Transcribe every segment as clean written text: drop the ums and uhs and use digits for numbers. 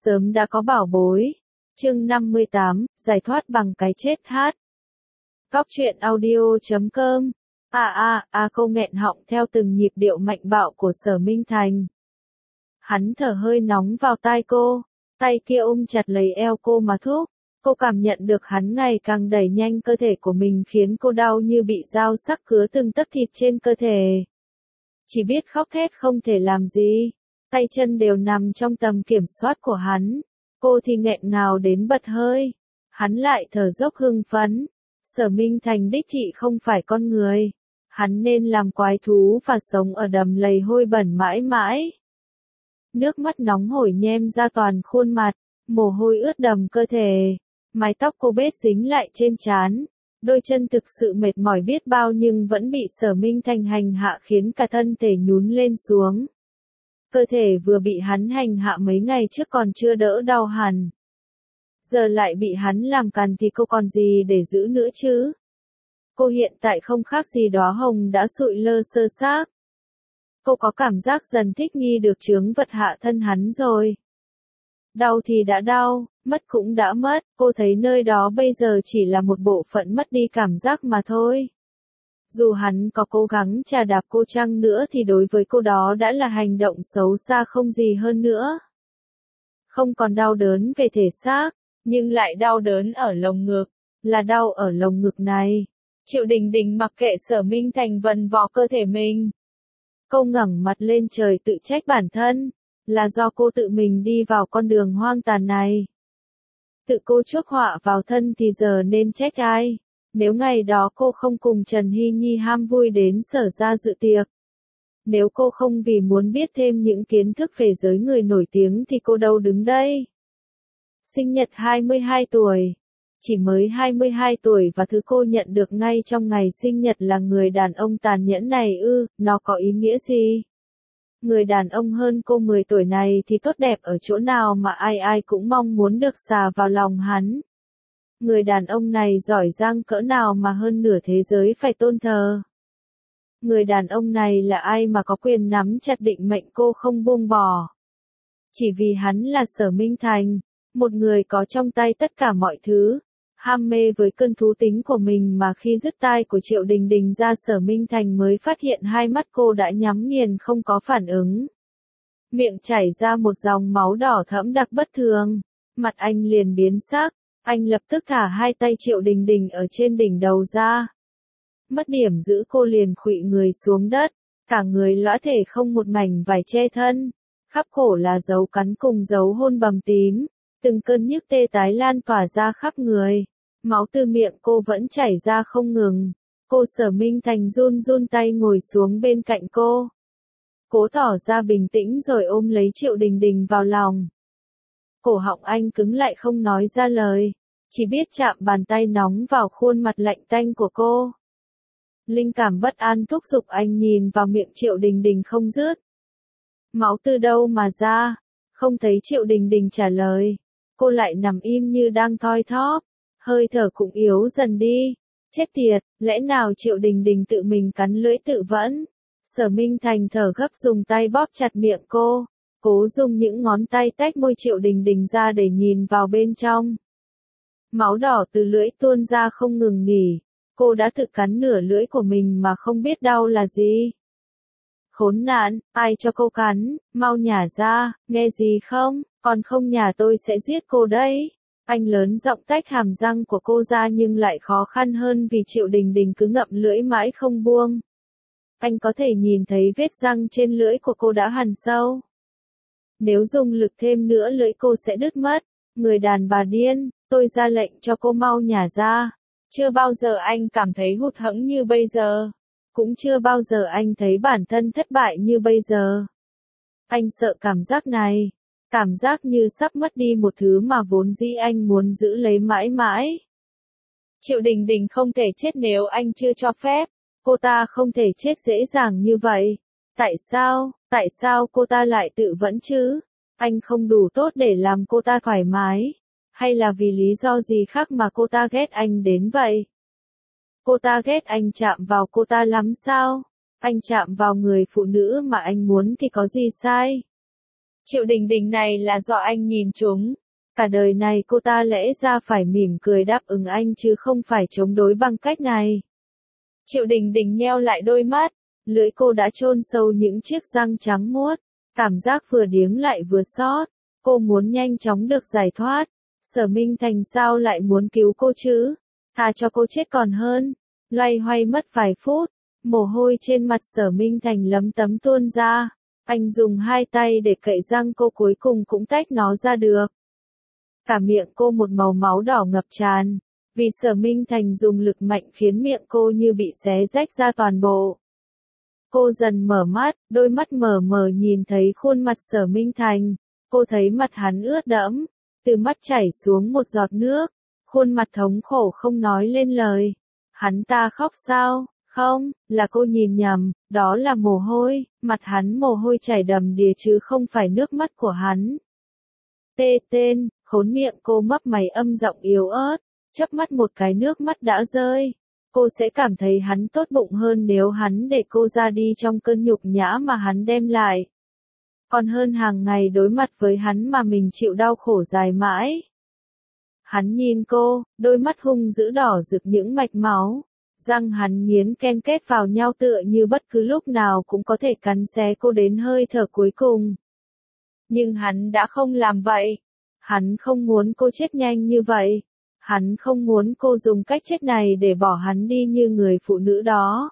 Sớm đã có bảo bối. Chương 58, giải thoát bằng cái chết hát. Cóc truyện audio.com. Cô nghẹn họng theo từng nhịp điệu mạnh bạo của Sở Minh Thành. Hắn thở hơi nóng vào tai cô, tay kia ôm chặt lấy eo cô mà thúc. Cô cảm nhận được hắn ngày càng đẩy nhanh cơ thể của mình khiến cô đau như bị dao sắc cứa từng tấc thịt trên cơ thể. Chỉ biết khóc thét không thể làm gì. Tay chân đều nằm trong tầm kiểm soát của hắn. Cô thì nghẹn ngào đến bật hơi. Hắn lại thở dốc hưng phấn. Sở Minh Thành đích thị không phải con người. Hắn nên làm quái thú và sống ở đầm lầy hôi bẩn mãi mãi. Nước mắt nóng hổi nhem ra toàn khuôn mặt. Mồ hôi ướt đầm cơ thể. Mái tóc cô bết dính lại trên trán. Đôi chân thực sự mệt mỏi biết bao nhưng vẫn bị Sở Minh Thành hành hạ khiến cả thân thể nhún lên xuống. Cơ thể vừa bị hắn hành hạ mấy ngày trước còn chưa đỡ đau hẳn. Giờ lại bị hắn làm càn thì cô còn gì để giữ nữa chứ? Cô hiện tại không khác gì đóa hồng đã sụi lơ sơ xác. Cô có cảm giác dần thích nghi được chướng vật hạ thân hắn rồi. Đau thì đã đau, mất cũng đã mất, cô thấy nơi đó bây giờ chỉ là một bộ phận mất đi cảm giác mà thôi. Dù hắn có cố gắng chà đạp cô chăng nữa thì đối với cô đó đã là hành động xấu xa không gì hơn nữa. Không còn đau đớn về thể xác, nhưng lại đau đớn ở lồng ngực, là đau ở lồng ngực này. Triệu Đình Đình mặc kệ Sở Minh Thành vần vò cơ thể mình. Cô ngẩng mặt lên trời tự trách bản thân, là do cô tự mình đi vào con đường hoang tàn này. Tự cô chuốc họa vào thân thì giờ nên trách ai? Nếu ngày đó cô không cùng Trần Hy Nhi ham vui đến Sở ra dự tiệc. Nếu cô không vì muốn biết thêm những kiến thức về giới người nổi tiếng thì cô đâu đứng đây. Sinh nhật 22 tuổi. Chỉ mới 22 tuổi và thứ cô nhận được ngay trong ngày sinh nhật là người đàn ông tàn nhẫn này nó có ý nghĩa gì? Người đàn ông hơn cô 10 tuổi này thì tốt đẹp ở chỗ nào mà ai ai cũng mong muốn được xà vào lòng hắn. Người đàn ông này giỏi giang cỡ nào mà hơn nửa thế giới phải tôn thờ. Người đàn ông này là ai mà có quyền nắm chặt định mệnh cô không buông bỏ. Chỉ vì hắn là Sở Minh Thành, một người có trong tay tất cả mọi thứ. Ham mê với cơn thú tính của mình mà khi dứt tai của Triệu Đình Đình ra Sở Minh Thành mới phát hiện hai mắt cô đã nhắm nghiền không có phản ứng. Miệng chảy ra một dòng máu đỏ thẫm đặc bất thường. Mặt anh liền biến sắc. Anh lập tức thả hai tay Triệu Đình Đình ở trên đỉnh đầu ra. Mất điểm giữ cô liền khuỵu người xuống đất. Cả người lõa thể không một mảnh vải che thân. Khắp cổ là dấu cắn cùng dấu hôn bầm tím. Từng cơn nhức tê tái lan tỏa ra khắp người. Máu từ miệng cô vẫn chảy ra không ngừng. Cô Sở Minh Thành run run tay ngồi xuống bên cạnh cô. Cố tỏ ra bình tĩnh rồi ôm lấy Triệu Đình Đình vào lòng. Cổ họng anh cứng lại không nói ra lời. Chỉ biết chạm bàn tay nóng vào khuôn mặt lạnh tanh của cô. Linh cảm bất an thúc giục anh nhìn vào miệng Triệu Đình Đình không dứt. Máu từ đâu mà ra? Không thấy Triệu Đình Đình trả lời. Cô lại nằm im như đang thoi thóp. Hơi thở cũng yếu dần đi. Chết tiệt, lẽ nào Triệu Đình Đình tự mình cắn lưỡi tự vẫn? Sở Minh Thành thở gấp dùng tay bóp chặt miệng cô. Cố dùng những ngón tay tách môi Triệu Đình Đình ra để nhìn vào bên trong. Máu đỏ từ lưỡi tuôn ra không ngừng nghỉ. Cô đã tự cắn nửa lưỡi của mình mà không biết đau là gì. Khốn nạn, ai cho cô cắn, mau nhả ra, nghe gì không, còn không nhả tôi sẽ giết cô đấy. Anh lớn giọng tách hàm răng của cô ra nhưng lại khó khăn hơn vì Triệu Đình Đình cứ ngậm lưỡi mãi không buông. Anh có thể nhìn thấy vết răng trên lưỡi của cô đã hằn sâu. Nếu dùng lực thêm nữa lưỡi cô sẽ đứt mất. Người đàn bà điên, tôi ra lệnh cho cô mau nhả ra. Chưa bao giờ anh cảm thấy hụt hẫng như bây giờ. Cũng chưa bao giờ anh thấy bản thân thất bại như bây giờ. Anh sợ cảm giác này. Cảm giác như sắp mất đi một thứ mà vốn dĩ anh muốn giữ lấy mãi mãi. Triệu Đình Đình không thể chết nếu anh chưa cho phép. Cô ta không thể chết dễ dàng như vậy. Tại sao cô ta lại tự vẫn chứ? Anh không đủ tốt để làm cô ta thoải mái. Hay là vì lý do gì khác mà cô ta ghét anh đến vậy? Cô ta ghét anh chạm vào cô ta lắm sao? Anh chạm vào người phụ nữ mà anh muốn thì có gì sai? Triệu Đình Đình này là do anh nhìn trúng. Cả đời này cô ta lẽ ra phải mỉm cười đáp ứng anh chứ không phải chống đối bằng cách này. Triệu Đình Đình nheo lại đôi mắt, lưỡi cô đã chôn sâu những chiếc răng trắng muốt, cảm giác vừa điếng lại vừa xót. Cô muốn nhanh chóng được giải thoát. Sở Minh Thành sao lại muốn cứu cô chứ? Thà cho cô chết còn hơn. Loay hoay mất vài phút, mồ hôi trên mặt Sở Minh Thành lấm tấm tuôn ra. Anh dùng hai tay để cậy răng cô, cuối cùng cũng tách nó ra được. Cả miệng cô một màu máu đỏ ngập tràn, vì Sở Minh Thành dùng lực mạnh khiến miệng cô như bị xé rách ra toàn bộ. Cô dần mở mắt, đôi mắt mờ mờ nhìn thấy khuôn mặt Sở Minh Thành. Cô thấy mặt hắn ướt đẫm, từ mắt chảy xuống một giọt nước, khuôn mặt thống khổ không nói lên lời. Hắn ta khóc sao? Không, là cô nhìn nhầm, đó là mồ hôi, mặt hắn mồ hôi chảy đầm đìa chứ không phải nước mắt của hắn. Tên, khốn miệng cô mấp máy âm giọng yếu ớt, chớp mắt một cái nước mắt đã rơi. Cô sẽ cảm thấy hắn tốt bụng hơn nếu hắn để cô ra đi trong cơn nhục nhã mà hắn đem lại. Còn hơn hàng ngày đối mặt với hắn mà mình chịu đau khổ dài mãi. Hắn nhìn cô, đôi mắt hung dữ đỏ rực những mạch máu. Răng hắn nghiến ken kết vào nhau tựa như bất cứ lúc nào cũng có thể cắn xé cô đến hơi thở cuối cùng. Nhưng hắn đã không làm vậy. Hắn không muốn cô chết nhanh như vậy. Hắn không muốn cô dùng cách chết này để bỏ hắn đi như người phụ nữ đó.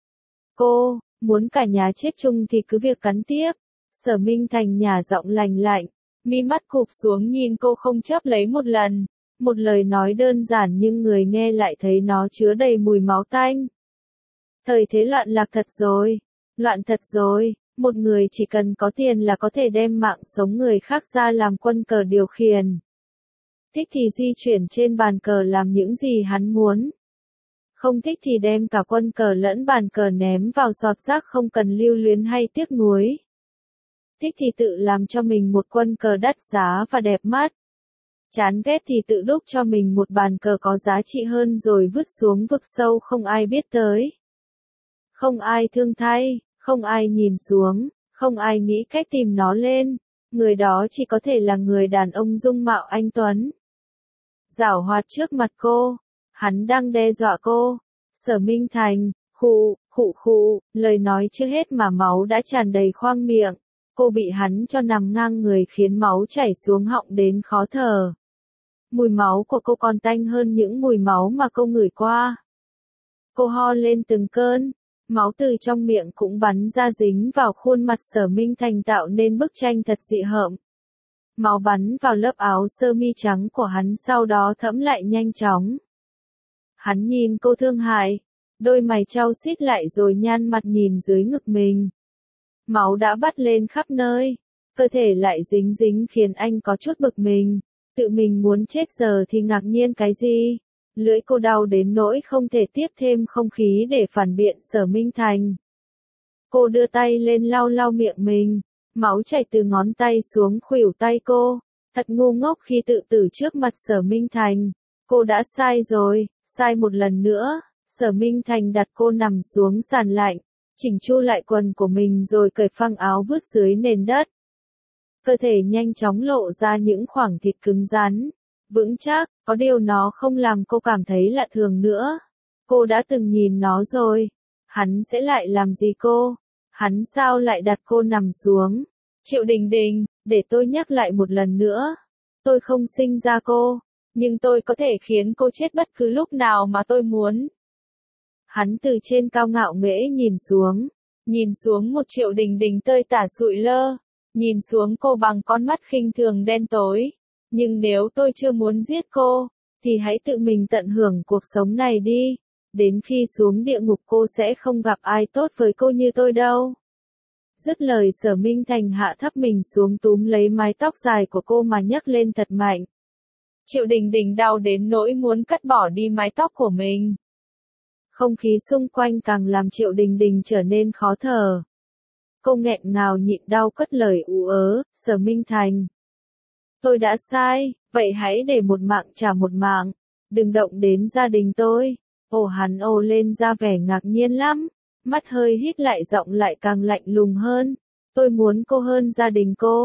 Cô, muốn cả nhà chết chung thì cứ việc cắn tiếp. Sở Minh Thành nhả giọng lành lạnh, mi mắt cụp xuống nhìn cô không chớp lấy một lần. Một lời nói đơn giản nhưng người nghe lại thấy nó chứa đầy mùi máu tanh. Thời thế loạn lạc thật rồi. Loạn thật rồi. Một người chỉ cần có tiền là có thể đem mạng sống người khác ra làm quân cờ điều khiển. Thích thì di chuyển trên bàn cờ làm những gì hắn muốn. Không thích thì đem cả quân cờ lẫn bàn cờ ném vào giọt rác không cần lưu luyến hay tiếc nuối. Thích thì tự làm cho mình một quân cờ đắt giá và đẹp mắt. Chán ghét thì tự đúc cho mình một bàn cờ có giá trị hơn rồi vứt xuống vực sâu không ai biết tới. Không ai thương thay, không ai nhìn xuống, không ai nghĩ cách tìm nó lên. Người đó chỉ có thể là người đàn ông dung mạo anh tuấn. Giảo hoạt trước mặt cô, hắn đang đe dọa cô. Sở Minh Thành, khụ, lời nói chưa hết mà máu đã tràn đầy khoang miệng. Cô bị hắn cho nằm ngang người khiến máu chảy xuống họng đến khó thở. Mùi máu của cô còn tanh hơn những mùi máu mà cô ngửi qua. Cô ho lên từng cơn, máu từ trong miệng cũng bắn ra dính vào khuôn mặt Sở Minh Thành tạo nên bức tranh thật dị hợm. Máu bắn vào lớp áo sơ mi trắng của hắn sau đó thẫm lại nhanh chóng. Hắn nhìn cô thương hại, đôi mày chau xít lại rồi nhăn mặt nhìn dưới ngực mình. Máu đã bắt lên khắp nơi, cơ thể lại dính dính khiến anh có chút bực mình. Tự mình muốn chết giờ thì ngạc nhiên cái gì? Lưỡi cô đau đến nỗi không thể tiếp thêm không khí để phản biện Sở Minh Thành. Cô đưa tay lên lau lau miệng mình, máu chảy từ ngón tay xuống khuỷu tay cô. Thật ngu ngốc khi tự tử trước mặt Sở Minh Thành. Cô đã sai rồi, sai một lần nữa. Sở Minh Thành đặt cô nằm xuống sàn lạnh, chỉnh chu lại quần của mình rồi cởi phăng áo vứt dưới nền đất. Cơ thể nhanh chóng lộ ra những khoảng thịt cứng rắn, vững chắc, có điều nó không làm cô cảm thấy lạ thường nữa. Cô đã từng nhìn nó rồi. Hắn sẽ lại làm gì cô? Hắn sao lại đặt cô nằm xuống? Triệu Đình Đình, để tôi nhắc lại một lần nữa. Tôi không sinh ra cô, nhưng tôi có thể khiến cô chết bất cứ lúc nào mà tôi muốn. Hắn từ trên cao ngạo nghễ nhìn xuống một Triệu Đình Đình tơi tả sụi lơ, nhìn xuống cô bằng con mắt khinh thường đen tối. Nhưng nếu tôi chưa muốn giết cô, thì hãy tự mình tận hưởng cuộc sống này đi. Đến khi xuống địa ngục cô sẽ không gặp ai tốt với cô như tôi đâu. Dứt lời Sở Minh Thành hạ thấp mình xuống túm lấy mái tóc dài của cô mà nhấc lên thật mạnh. Triệu Đình Đình đau đến nỗi muốn cắt bỏ đi mái tóc của mình. Không khí xung quanh càng làm Triệu Đình Đình trở nên khó thở. Cô nghẹn ngào nhịn đau cất lời ú ớ, Sở Minh Thành. Tôi đã sai, vậy hãy để một mạng trả một mạng, đừng động đến gia đình tôi. Hắn ồ lên ra vẻ ngạc nhiên lắm, mắt hơi hít lại giọng lại càng lạnh lùng hơn. Tôi muốn cô hơn gia đình cô.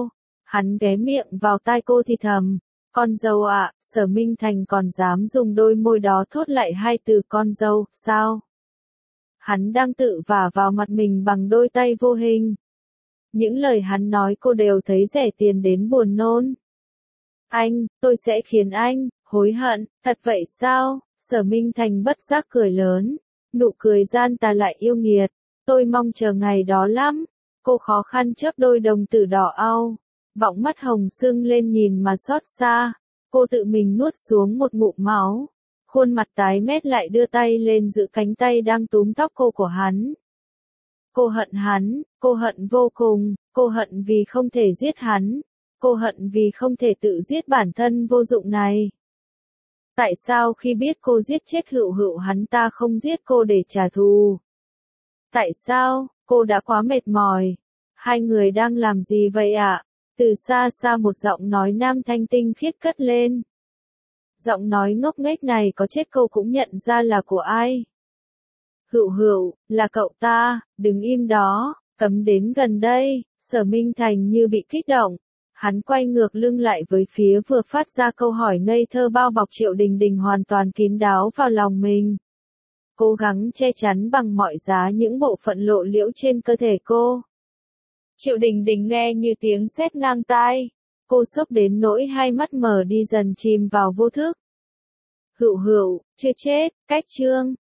Hắn ghé miệng vào tai cô thì thầm, con dâu ạ, Sở Minh Thành còn dám dùng đôi môi đó thốt lại hai từ con dâu, sao? Hắn đang tự vả vào mặt mình bằng đôi tay vô hình. Những lời hắn nói cô đều thấy rẻ tiền đến buồn nôn. Anh, tôi sẽ khiến anh hối hận, thật vậy sao? Sở Minh Thành bất giác cười lớn, nụ cười gian tà lại yêu nghiệt. Tôi mong chờ ngày đó lắm. Cô khó khăn chớp đôi đồng tử đỏ au, bỗng mắt hồng sưng lên nhìn mà xót xa. Cô tự mình nuốt xuống một ngụm máu, khuôn mặt tái mét lại đưa tay lên giữ cánh tay đang túm tóc cô của hắn. Cô hận hắn, cô hận vô cùng, cô hận vì không thể giết hắn, cô hận vì không thể tự giết bản thân vô dụng này. Tại sao khi biết cô giết chết Hựu Hựu hắn ta không giết cô để trả thù? Tại sao, cô đã quá mệt mỏi. Hai người đang làm gì vậy ạ? Từ xa xa một giọng nói nam thanh tinh khiết cất lên. Giọng nói ngốc nghếch này có chết cô cũng nhận ra là của ai. Hựu Hựu, là cậu ta, đừng im đó, cấm đến gần đây. Sở Minh Thành như bị kích động. Hắn quay ngược lưng lại với phía vừa phát ra câu hỏi ngây thơ bao bọc Triệu Đình Đình hoàn toàn kín đáo vào lòng mình. Cố gắng che chắn bằng mọi giá những bộ phận lộ liễu trên cơ thể cô. Triệu Đình Đình nghe như tiếng sét ngang tai. Cô sốc đến nỗi hai mắt mở đi dần chìm vào vô thức. Hựu Hựu, chưa chết, cách chương.